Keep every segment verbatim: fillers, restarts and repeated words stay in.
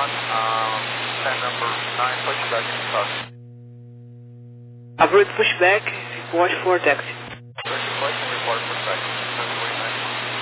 one, um, ten number nine, pushback in cross. Avoid pushback, report for taxi. First question, report for taxi. seven forty-nine.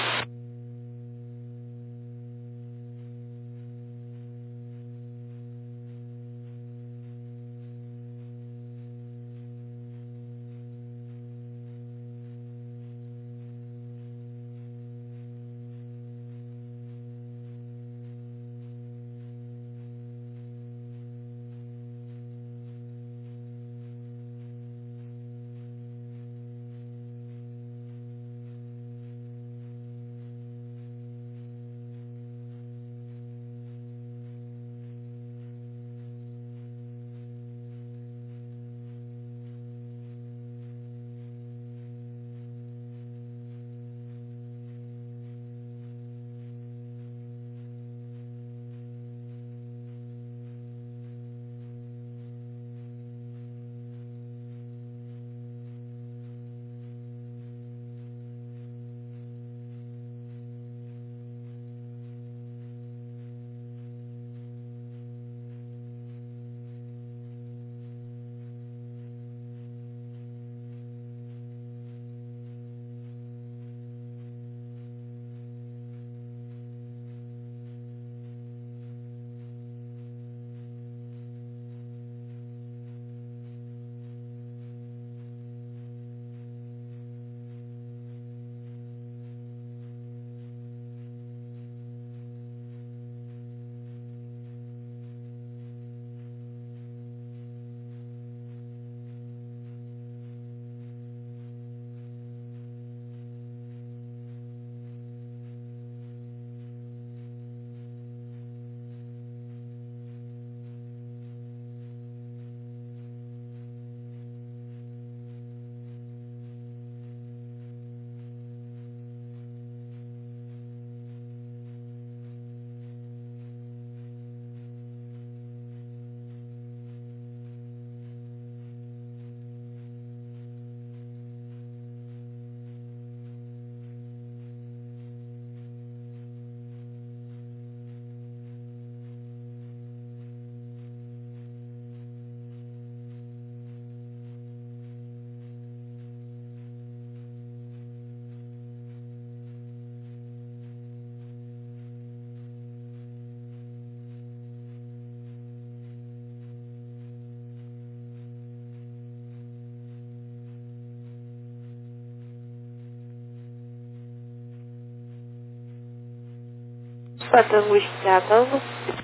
Tango Whiskey Tango.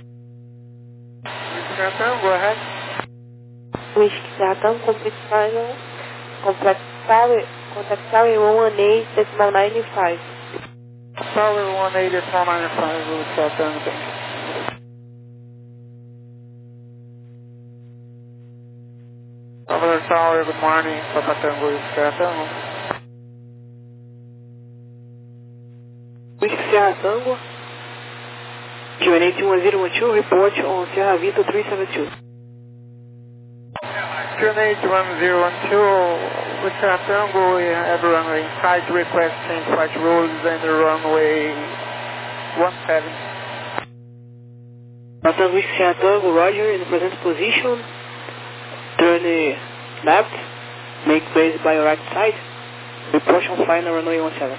Whiskey Tango, go ahead. Whiskey Tango, complete final. Complete tower, contact tower one eight decimal ninety-five. Tower one eight decimal ninety-five, Whiskey Tango, thank you. Tower Tower, good morning, Papa Tango, Whiskey Tango. Whiskey Sierra Tango. Q N H one zero one two, report on Sierra Vito three seven two. Q N H one zero one two, Whiskey Tango, we have runway inside, request change flight rules and the runway one seven. Tango Whiskey Sierra Tango, Roger, in the present position. Turn left, make base by your right side. Report on final runway one seven.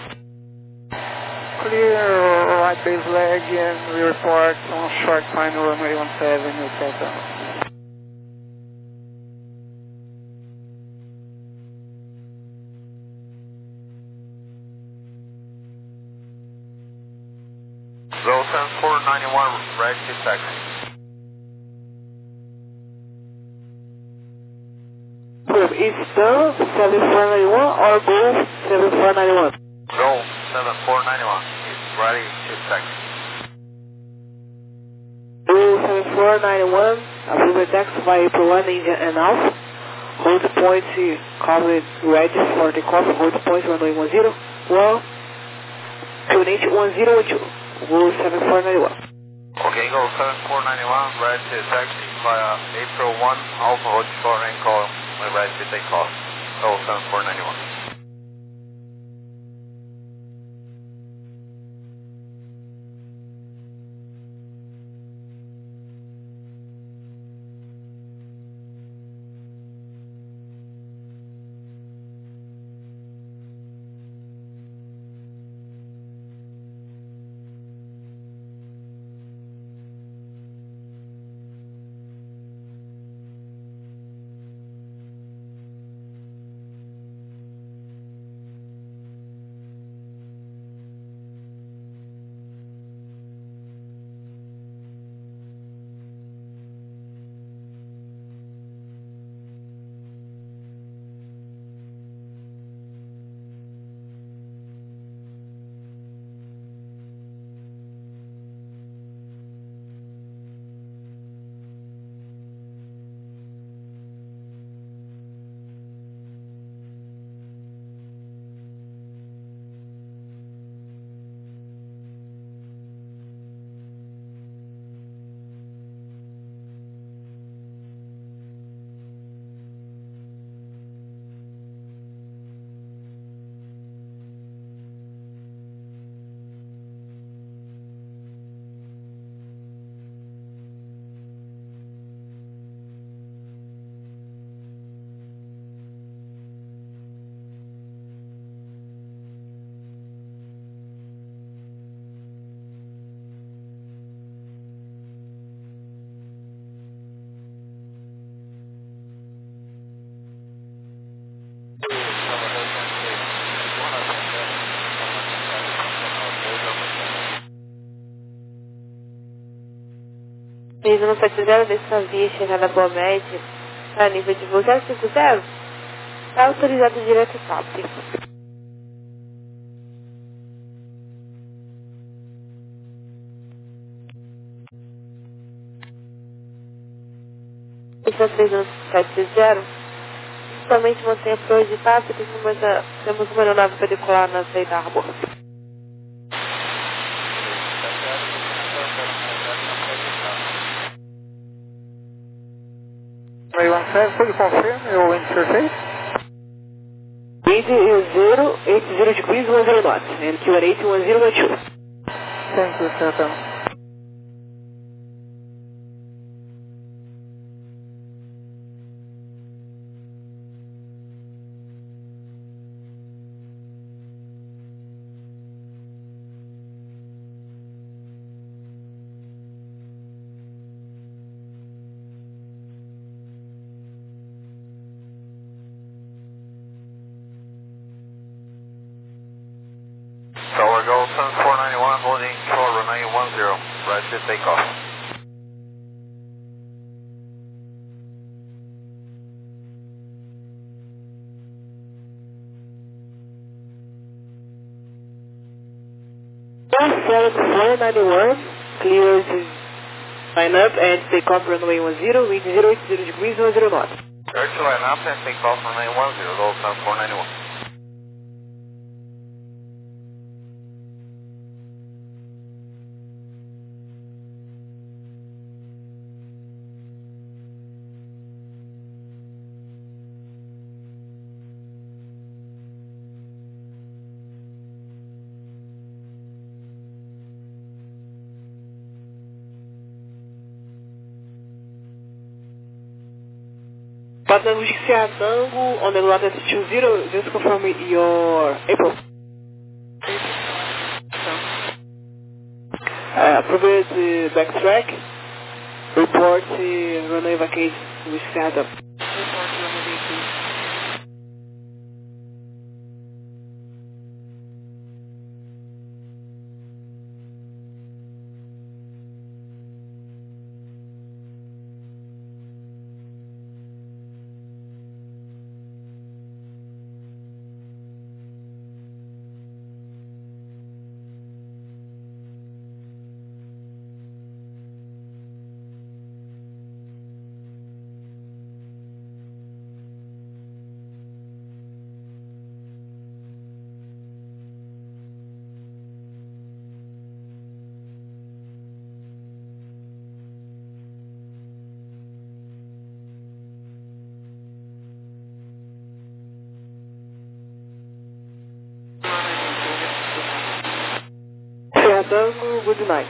Clear right base leg and we report on short final runway one seven, Whiskey Tango. Zero seven four ninety-one, ready to taxi. Is the seven four nine one or Golf seven four nine one? Golf seven four ninety-one is ready to taxi. Golf seven four nine one, approve taxi by April one, India and Alpha. Hold point covered ready for the cover, hold point runway one zero one, Q N H one zero one two, Golf seven four nine one. Okay, Golf seven four ninety-one, ready to taxi via April one, Alpha hold short and call. We're ready to take off. Oh, seven four ninety-one. três um sete zero, dessa via chegada Boa Média, para nível de voo zero cinco zero, está autorizado direto T A P. Essa três um sete zero, somente mantém a proa de T A P, temos, a, temos uma aeronave para decolar na saída da Harbor. Runway one seven, could you confirm your wind surface? Wind is zero eight zero degrees one zero knots and Q N eight one zero one two. Thank you, Satan. Tower Gold Sun four ninety-one, holding short runway one zero, right to takeoff. seven four ninety-one, clear to line up and take off runway one zero, wind zero eight zero degrees one zero knots. Clear to line up and take off runway one zero, Gold Sun four ninety-one. Partner Sierra Tango on the ground at two zero, just confirm your April. Uh, approved uh, backtrack, report uh, runway vacate with Sierra Tango. Report runway vacate. Sierra Tango, good night.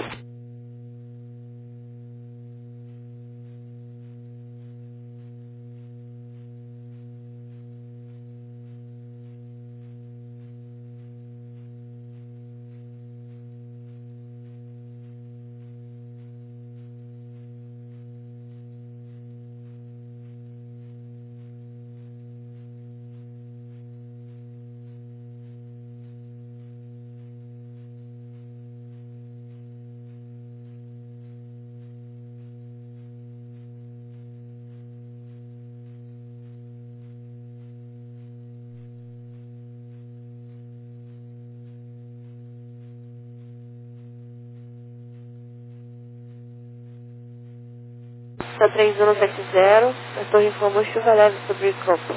Está três um sete zero, a torre informou chuva leve sobre o campo.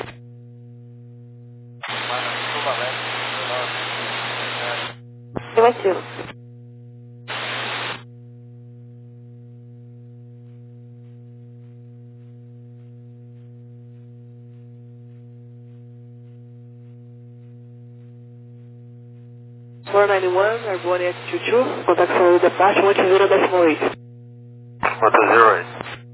Chuva leve, Negativo. four ninety-one, Airborne at two two, contact for departure one zero decimal eight. one zero eight.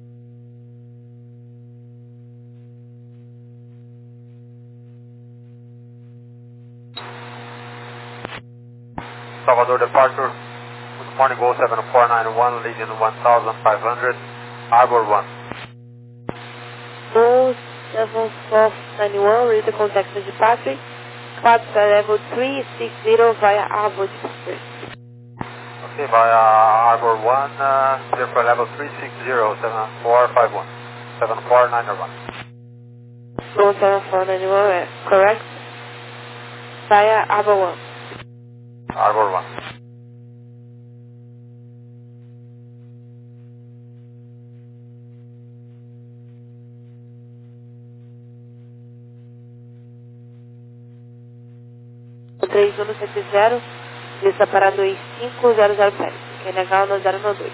Salvador departure, good morning, Go seven four nine one, leading one thousand five hundred, Harbor one. Go seven four nine one, read the contact departure, cloud level three six zero via Harbor departure. Okay, via Arbor one, uh, clear for level three six zero, seven four five one, seven four nine one. Go seven four nine one, é correct? Via Arbor one. Arbor one. três um sete zero, lista para dois cinco zero zero sete. Quem negar no zero no dois.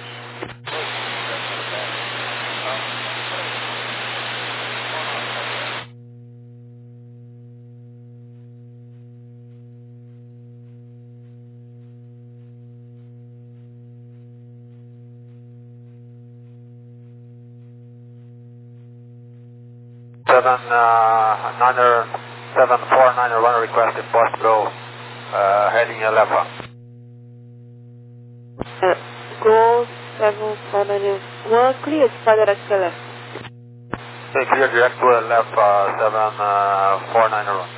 Seven uh, niner seven four niner one request if possible, uh, heading eleven. Uh, go seven four nine one, clear for direct to left. Okay, clear direct to left, uh, seven four niner one.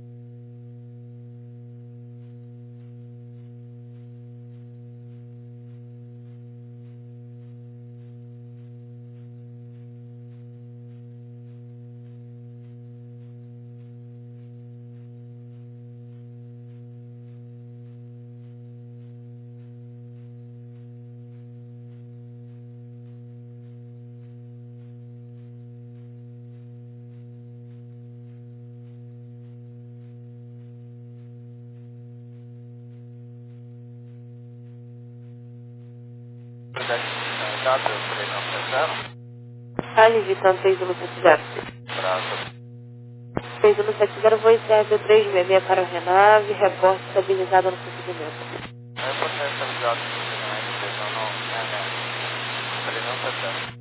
Rádio Vitão três um sete zero. três um sete zero, voo I C R três seis seis para o Renave, reporte estabilizado no procedimento. Reporte estabilizado no procedimento, não, não, é, é. Ele não está certo.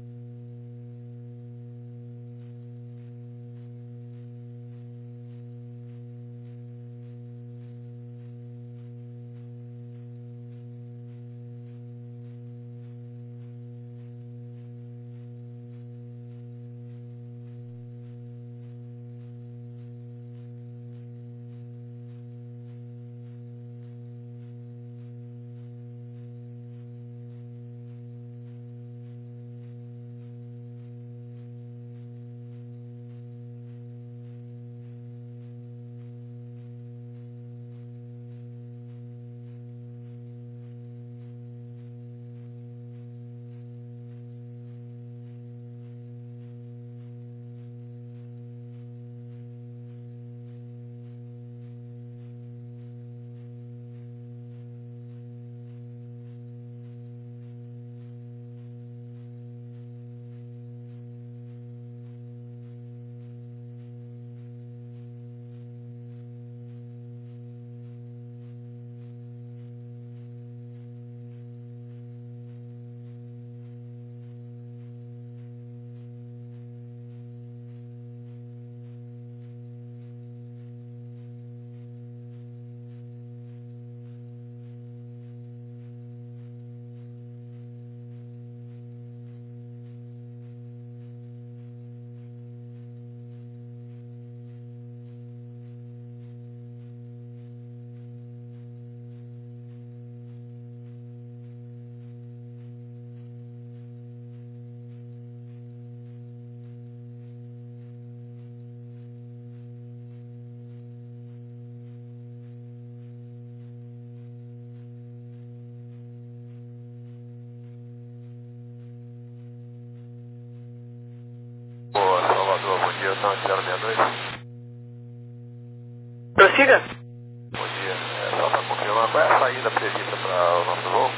Prossiga. Bom dia. É, só para confirmar, qual é a saída prevista para o nosso voo?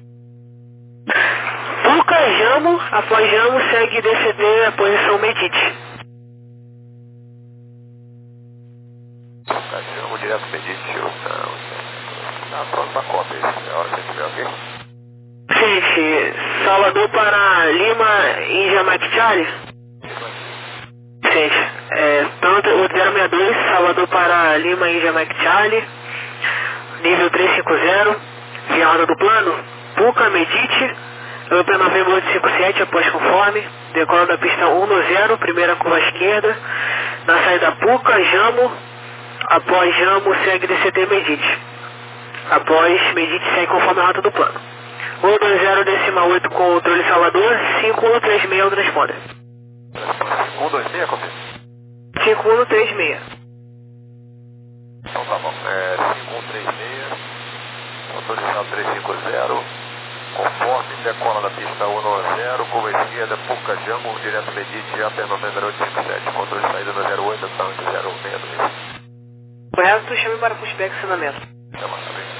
Puca, Jamo, após Jamo, segue D C D a posição Medite. Puca, Jamo, direto Medite. Não, na próxima cópia, é a hora que a gente tiver aqui. Gente, Salvador para Lima, Índia, Mike Charlie. Gente, é, tanto o zero seis dois, Salvador para Lima, Índia, Mike Charlie, nível trezentos e cinquenta, viada do plano, Puca, Medite, P nove oito cinco sete, após conforme, decola da pista um no zero, primeira curva à esquerda, na saída Puca, Jamo, após Jamo segue D C T Medite, após Medite segue conforme a rota do plano. um dois zero decimal oito controle Salvador, cinco um três seis o transponder. um dois seis, confirma. cinco um três seis. Então tá bom. É cinco um três seis, autorizado trezentos e cinquenta, conforme decola da pista um zero, curva esquerda, Puca Jango, direto Medite, A P noventa oito cinquenta e sete, controle de saída no zero oito, ação de zero seis dois. Correto, chame para pushback e acionamento. Chama, tá bem.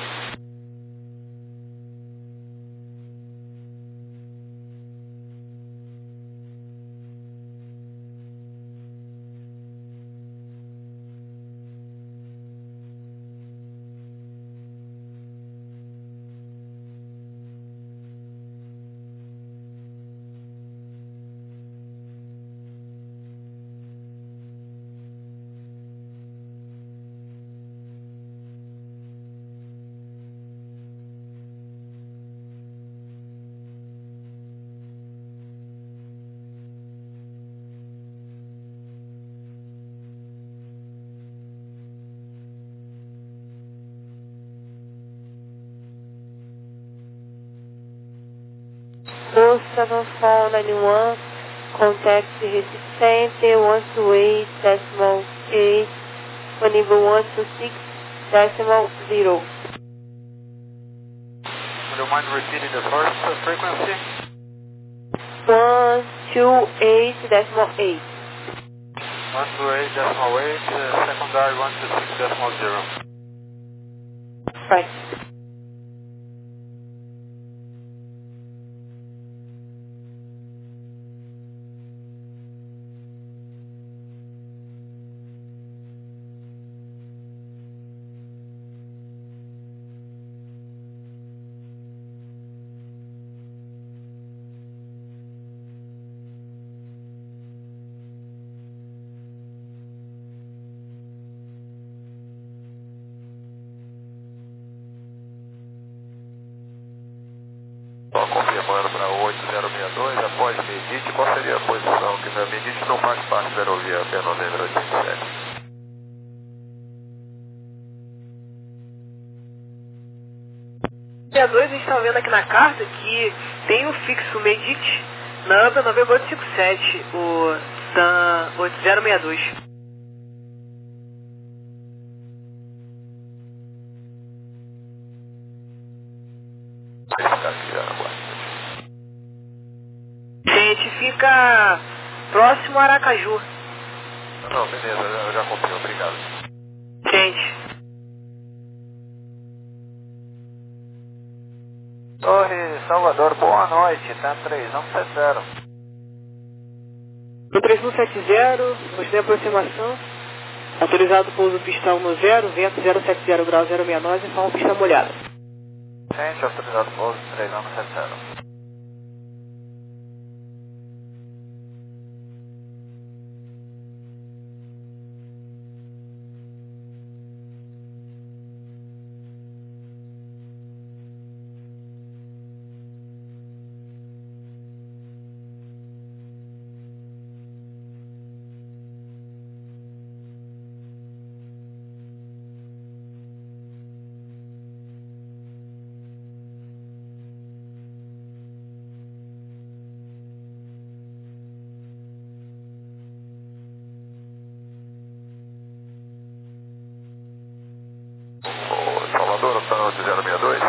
four seven four nine one, contact Recife Center, one two eight decimal eight, enable one two six decimal zero. Would you mind repeating the first uh, frequency? one two eight decimal eight. one two eight decimal eight, uh, secondary one two six decimal zero. Right. Só confirmando para oito zero seis dois, após Medite, qual seria a posição? Que na Medite não faz parte da aerovia A P noventa oito cinquenta e sete. sessenta e dois, a gente está vendo aqui na carta que tem o fixo Medite na A P noventa oito cinquenta e sete, o SAN oito zero seis dois. Gente, fica próximo a Aracaju. Não, beleza, eu já confio, obrigado. Gente. Torre Salvador, boa noite, tá três um sete zero. No três um sete zero, mostrei a aproximação. Autorizado pouso pista um zero, vento zero sete zero grau zero seis nove, informa pista molhada. Gente, autorizado pouso três um sete zero. Salvador, opção oito zero seis dois.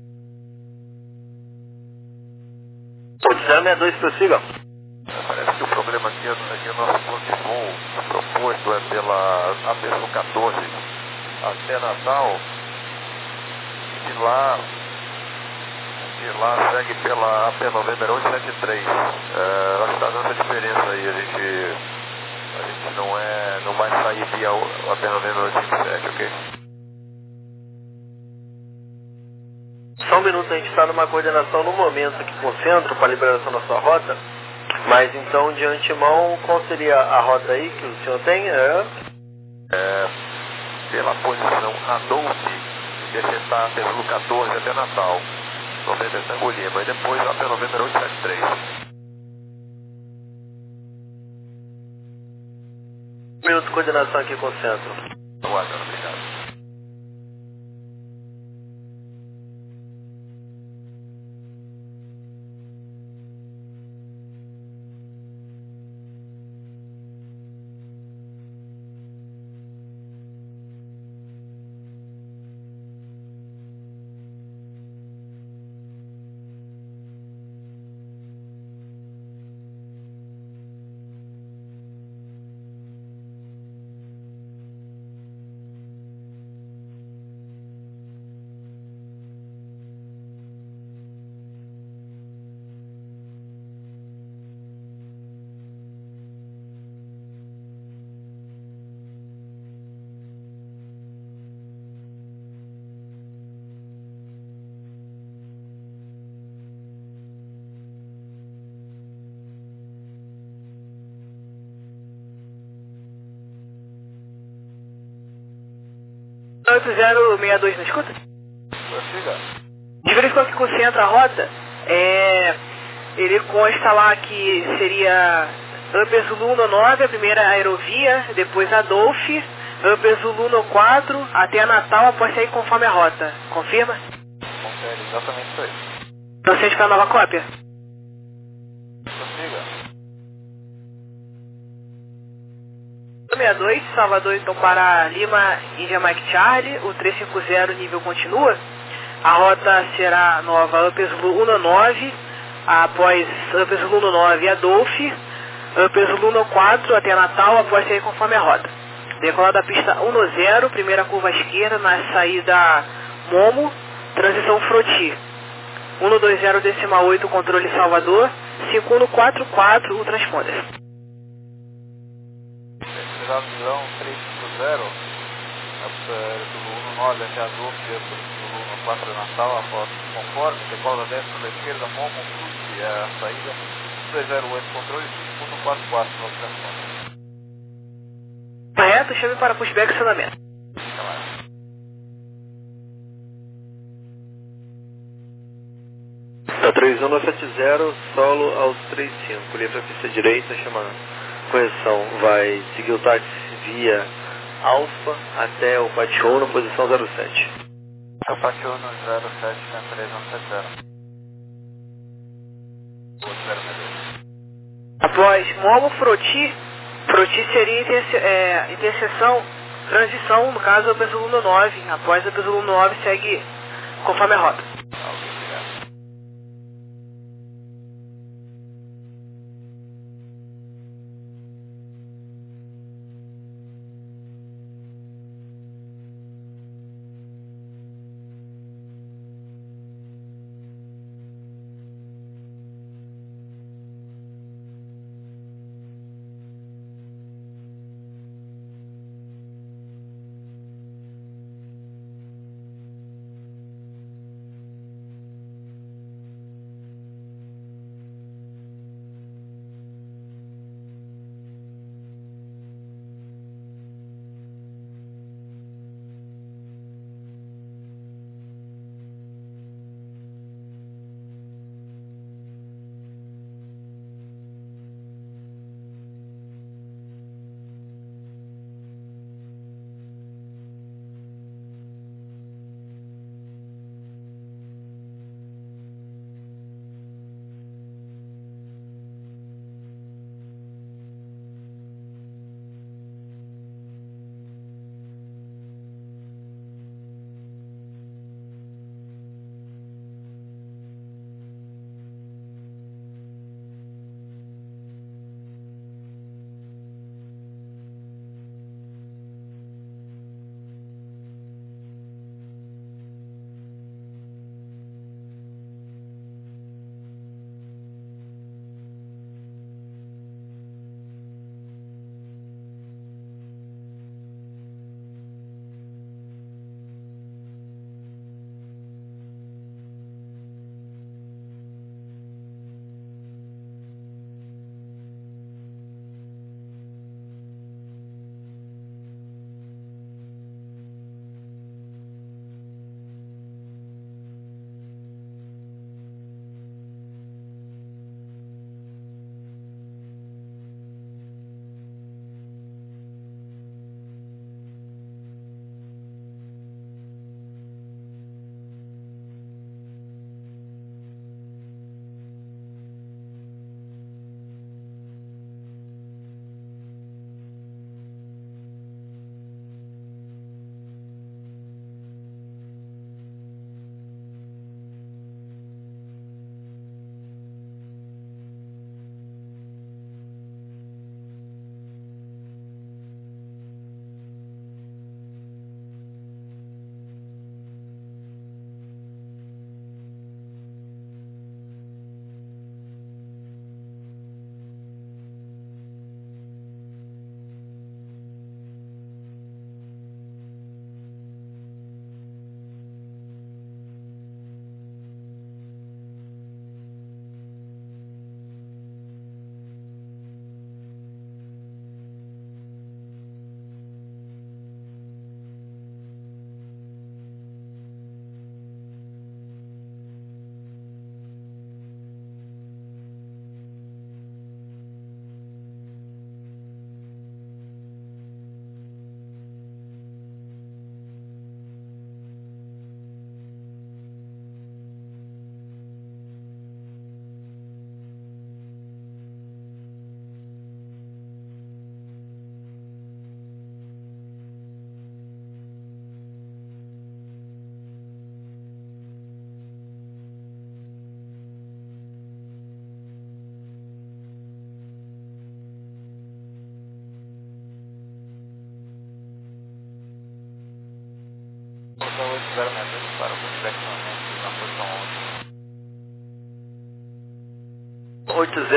oito zero seis dois, prossiga. Parece que o problema aqui é aqui é o nosso plano de voo proposto é pela A P quatorze até Natal. De lá, de lá segue pela A P noventa oito setenta e três. É, acho que está dando essa diferença aí. A gente, a gente não, é, não vai sair via o A P noventa oito cinquenta e sete, ok? Só um minuto, a gente está numa coordenação no momento aqui com o centro para a liberação da sua rota. Mas então, de antemão, qual seria a rota aí que o senhor tem? É, é pela posição Adolfo, descer pelo quatorze até Natal, noventa e Tango Lima, e depois A P noventa oito setenta e três. um minuto de coordenação aqui com o centro. Aguardando, obrigado. Tá. oito zero seis dois, não escuta? Prossiga. De verificou que com o centro a rota, é, ele consta lá que seria Upper Zulu no nove, a primeira aerovia, depois Adolf, Upper Zulu no quatro, até a Natal, após sair conforme a rota. Confirma? Confere, exatamente isso aí. Procede para a nova cópia. Prossiga. sessenta e dois, Salvador então para Lima, India Mike Charlie, o trezentos e cinquenta nível continua. A rota será nova Upper Zulu um nove, após Upper Zulu nove Adolf, Upper Zulu quatro até Natal, após sair conforme a rota. Decolar da pista um zero, primeira curva à esquerda na saída Momo, transição Froti. um dois zero decimal oito, controle Salvador, cinco um quatro quatro, o transponder. Cidade Milão trezentos e cinquenta, Zulu um nove até Adolf, Zulu um quatro Natal, após conforme, decola da décima da esquerda, Momo, Frute, a saída um dois zero oito, controle cinco um quatro quatro, no transponder. Correto, chame para pushback e acionamento. Tá três um sete zero, solo aos trinta e cinco, livre a pista direita, chama correção, vai seguir o táxi via Alfa até o Patiou na posição zero sete. O Patiou no zero sete, né, três um sete zero. Após Momo, Froti, Froti seria interse é, interseção, transição, no caso, Upper Zulu nove. Após Upper Zulu nove, segue conforme a rota.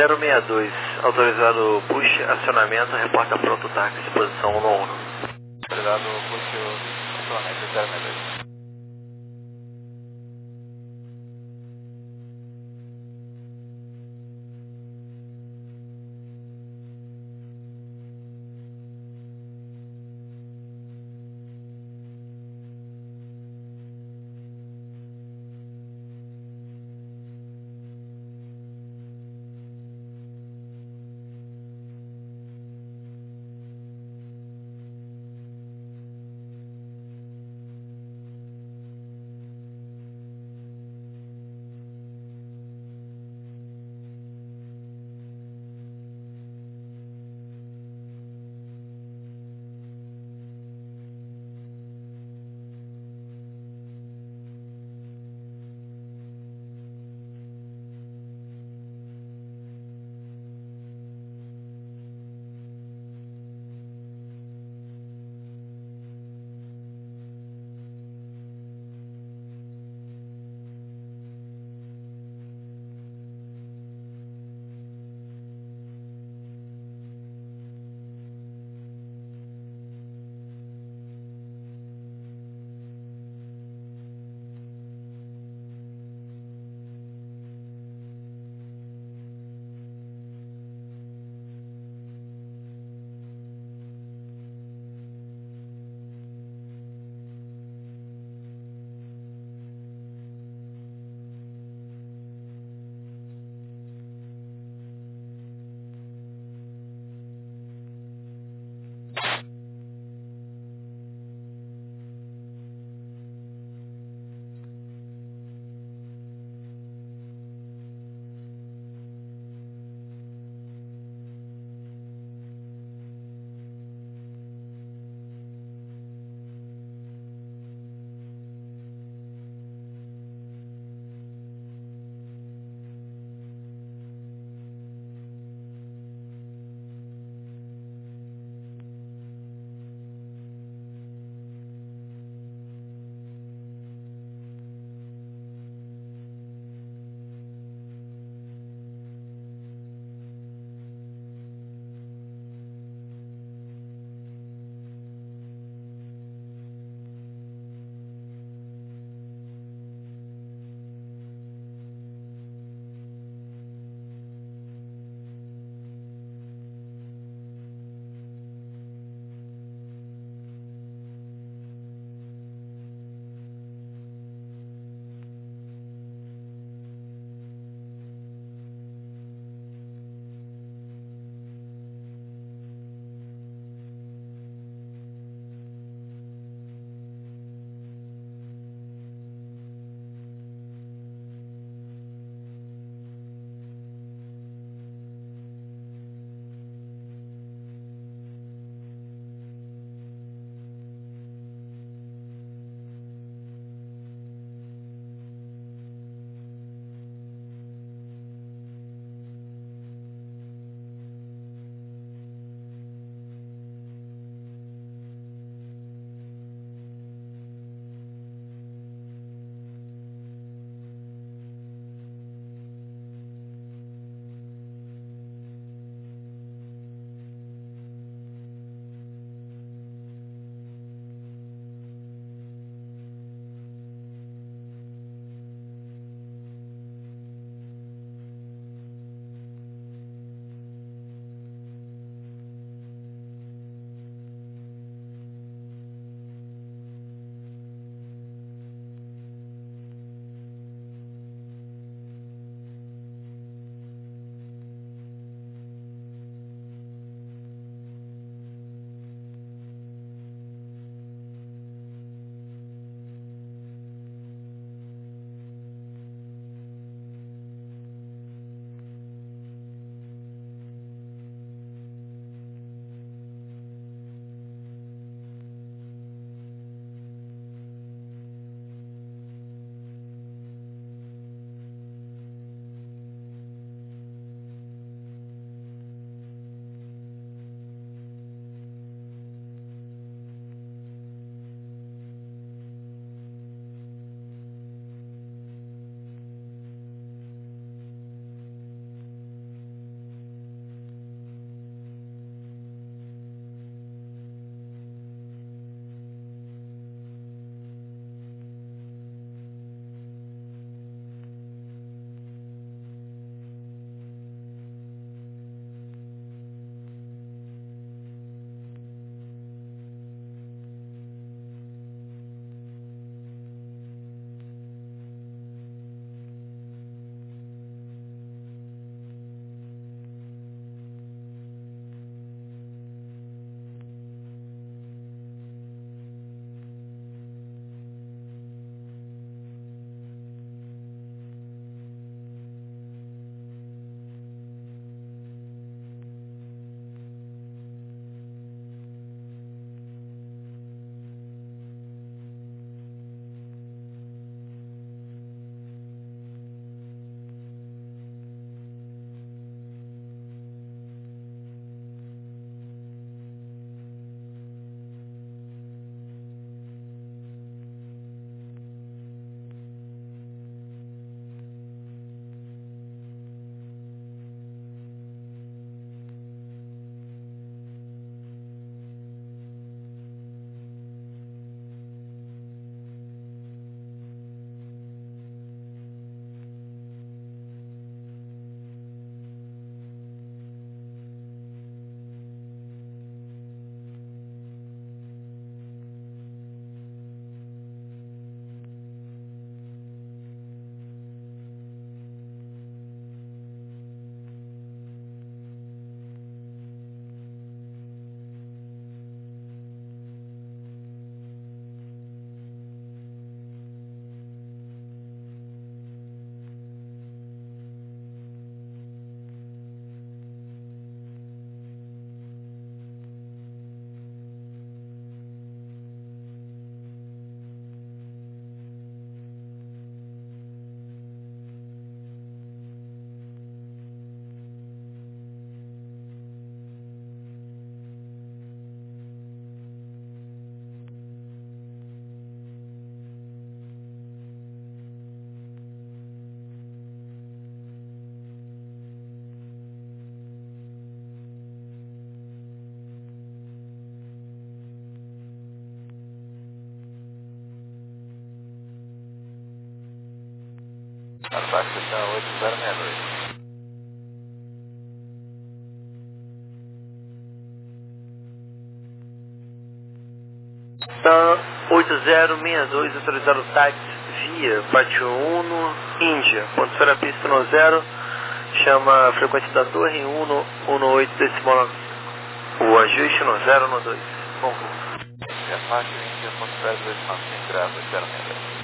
zero seis dois, autorizado push, acionamento, reporta pronto táxi, posição um um. Autorizado push, acionamento zero seis dois. Tá, oito zero seis dois, autorizado táxi via Pátio Uno, Índia, ponto fora pista no zero, chama a frequência da torre em um um oito decimal, o ajuste no zero no dois. Bom, é Pátio Índia, ponto fora decimal cinco graus, zero meia.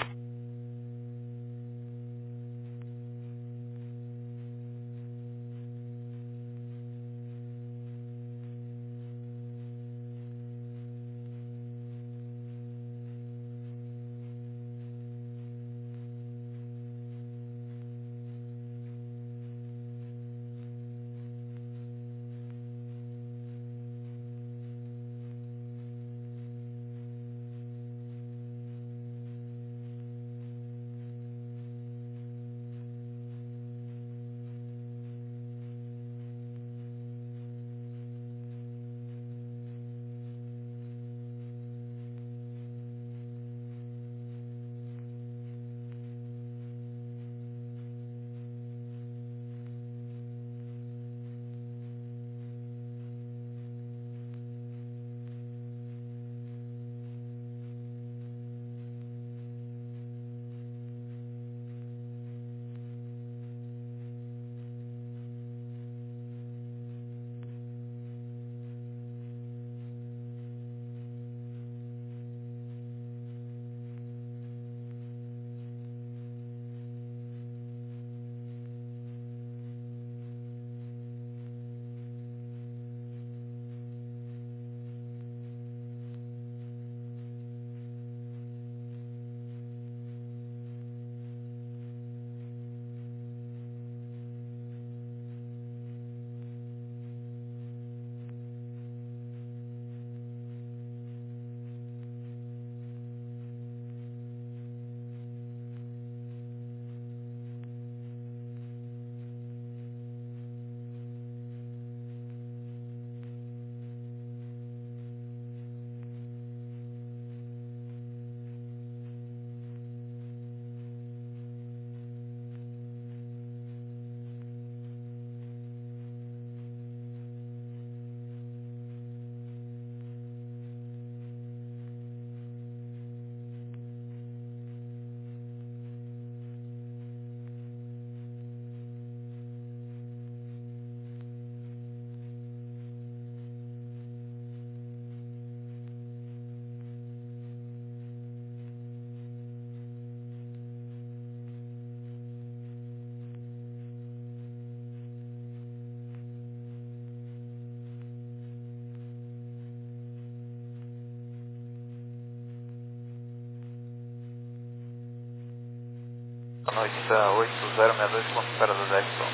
Noite oito zero seis dois, ponto fora do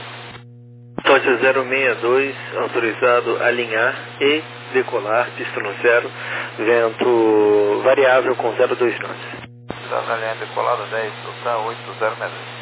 Jackson. oito zero seis dois, autorizado alinhar e decolar, pista no zero, vento variável com zero vírgula dois knots. Autorizado alinhar e decolada dez, Delta oito zero seis dois.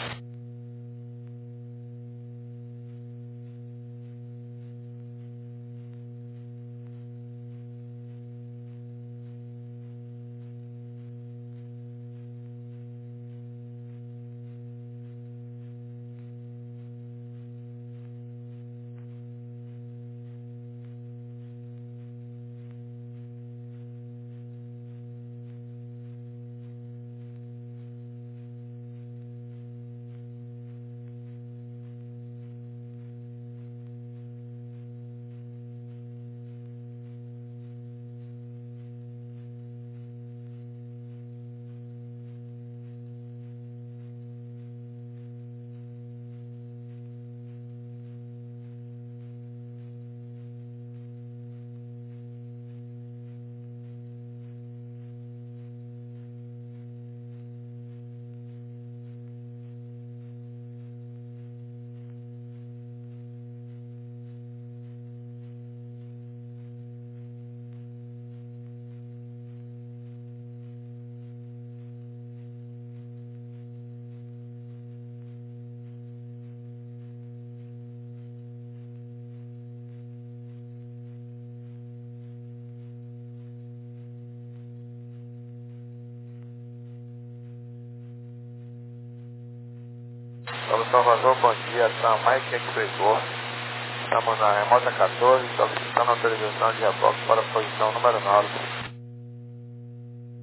Salve Salvador, bom dia, tá Mike Expressor. Estamos na remota quatorze, solicitando autorização de reboque para a posição número nove.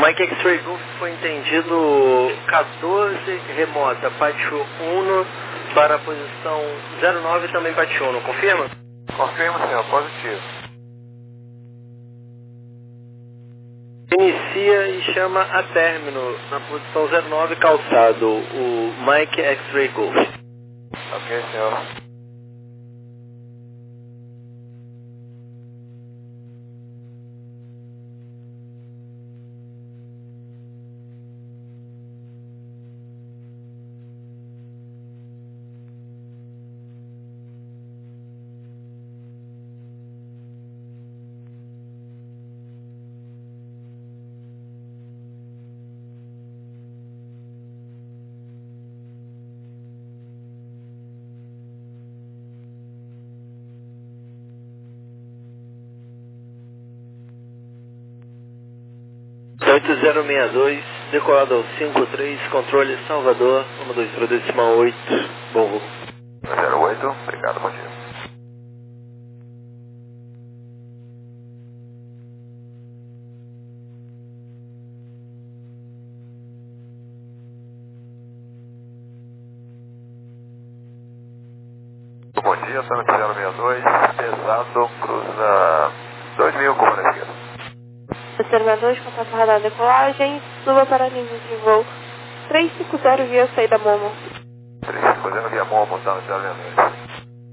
Mike X-Ray Golf foi entendido quatorze, remota, Patio um para a posição zero nove, também Patio um, confirma? Confirmo, senhor, positivo. Inicia e chama a término na posição zero nove, calçado, o Mike X-Ray Golf. Ok, senhor. oito zero seis dois, decolado ao cinco três, controle Salvador, um dois para decimal oito, bom voo. zero oito, obrigado, bom dia. Bom dia, Summit zero seis dois, pesado, cruza dois mil, curva na esquerda. zero seis dois, contato radar decolagem, suba para nível de voo trezentos e cinquenta via saída Momo. trezentos e cinquenta via Momo, Summit zero seis dois.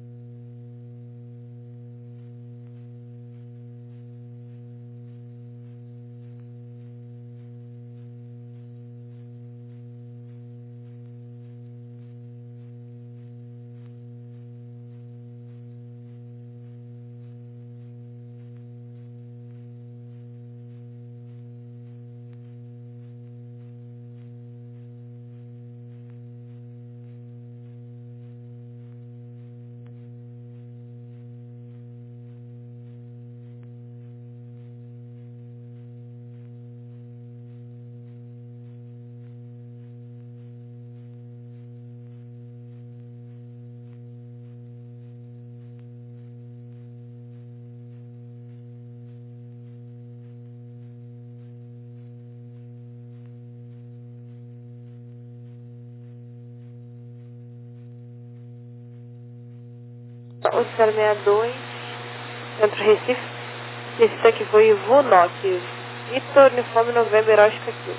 oito zero seis dois, Centro Recife, esse aqui foi Vunoc, Vitor Uniforme Novembro Oscar aqui.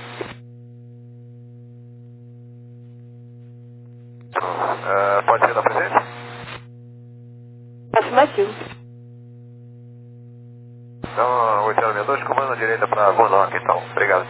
Uh, pode ser da presente? Afirmativo. Então, oito zero seis dois, comando à direita para Vonoc, então. Obrigado.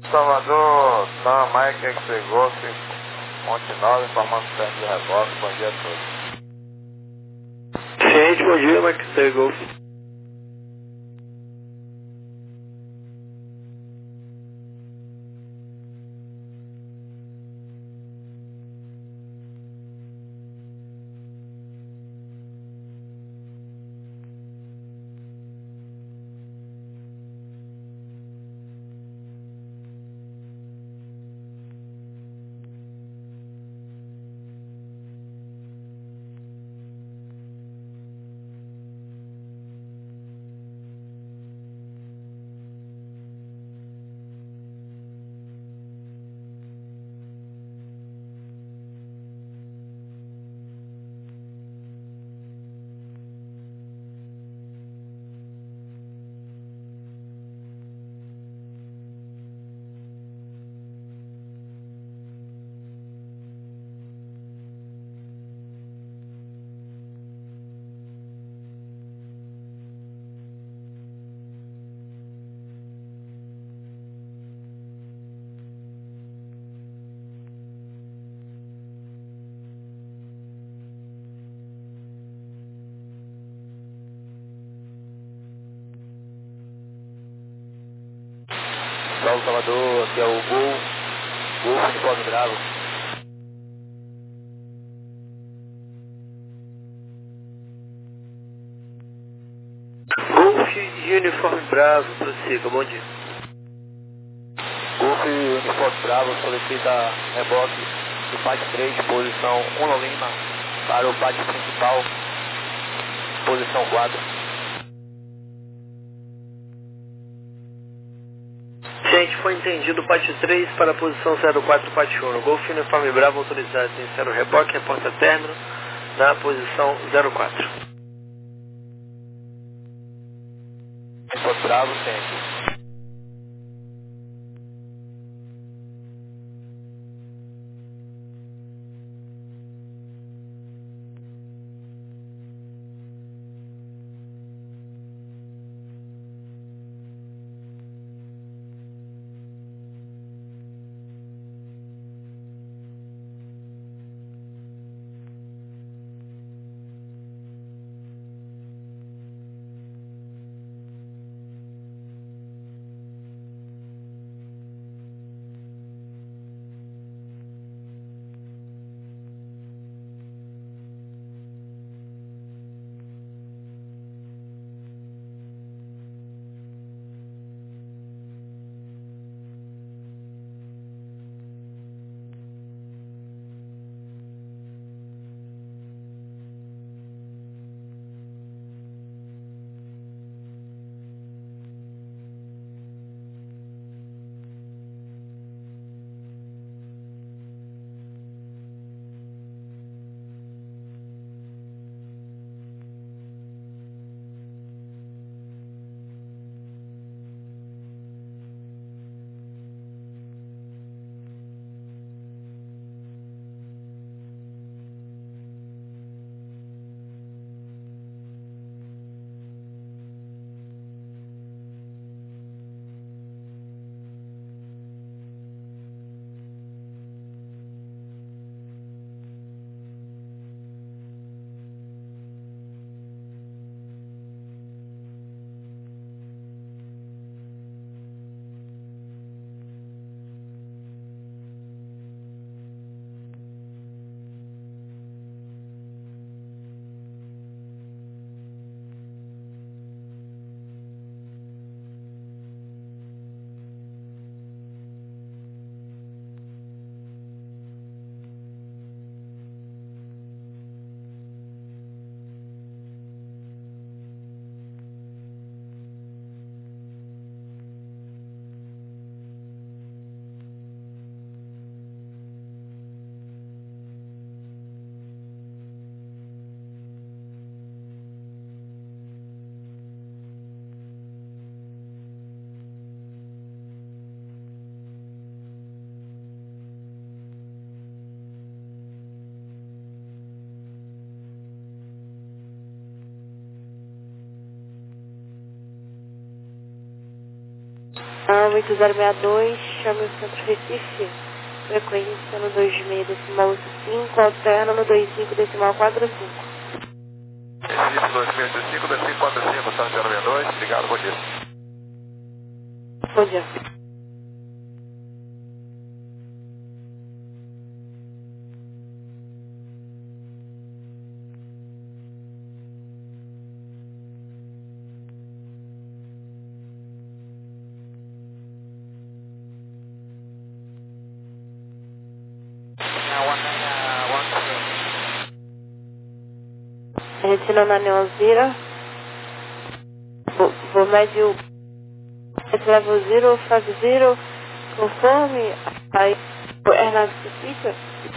Salvador, Sam, Mike, X-Ray Golf, Monte Nova, informando o centro de reboque, bom dia a todos. Gente, bom dia, Mike X-Ray Golf. Salve Salvador, aqui é o Gol, Gol Uniforme Bravo. Golf Uniforme Bravo, prossiga, bom dia. Golf Uniforme Bravo, solicita reboque do pátio três, posição um no Lima, para o pátio principal, posição quatro. Gente, foi entendido, pátio três para a posição zero quatro, pátio um. Golf Uniforme Bravo, autorizado em zero reboque, reporta término na posição zero quatro. Uniforme Bravo, sempre. oito zero seis dois. chame o centro Recife, frequência no dois seis decimal oito cinco, alterna no dois cinco decimal quatro cinco. Recife dois seis cinco, dois cinco quatro cinco, São zero seis dois, obrigado, bom dia. Bom dia. Retina nove um zero. Vou medir o level zero five zero conforme aí o Airlines Procedure.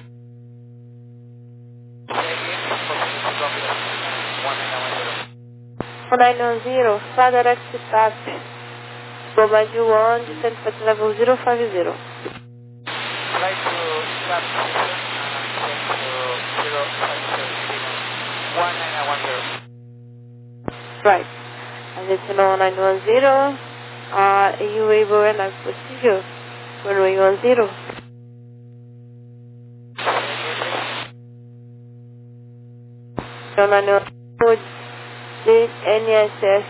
one nine one zero, further exit tap. Vou medir o one, descend at level zero five zero. Try to start station and change to zero five zero, one nine one zero. Right. And it's in one nine one zero. Uh, are you able to run procedure runway one zero? one nine one zero, the N S S.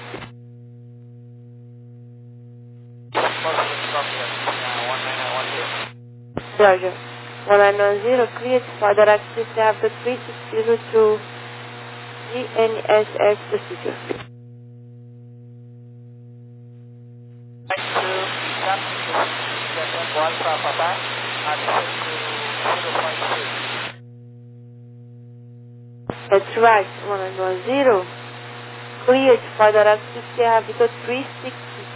Roger. one nine one zero, cleared for the access after three six zero to G N S S procedure. That's right, one nine one zero. Cleared for the access after three six zero.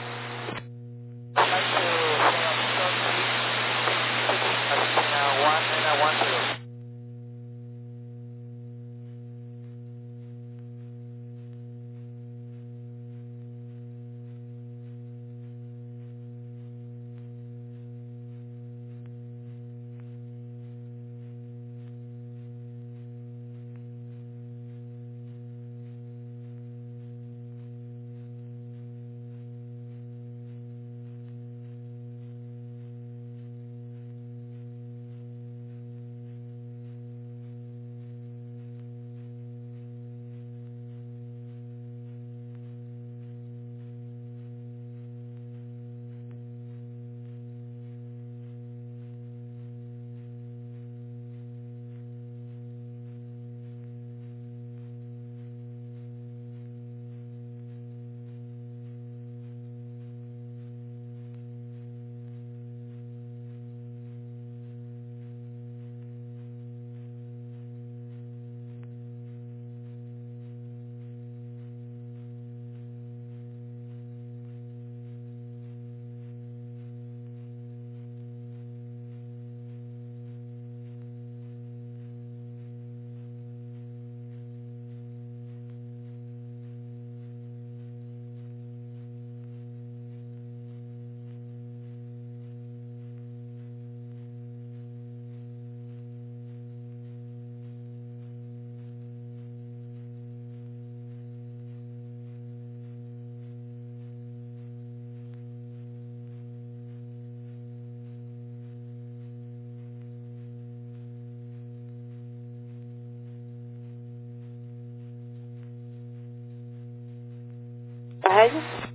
Ahead.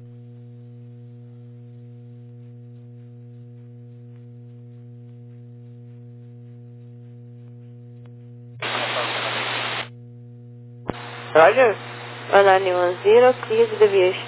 Roger. one nine one zero, clear the deviation.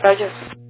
Roger.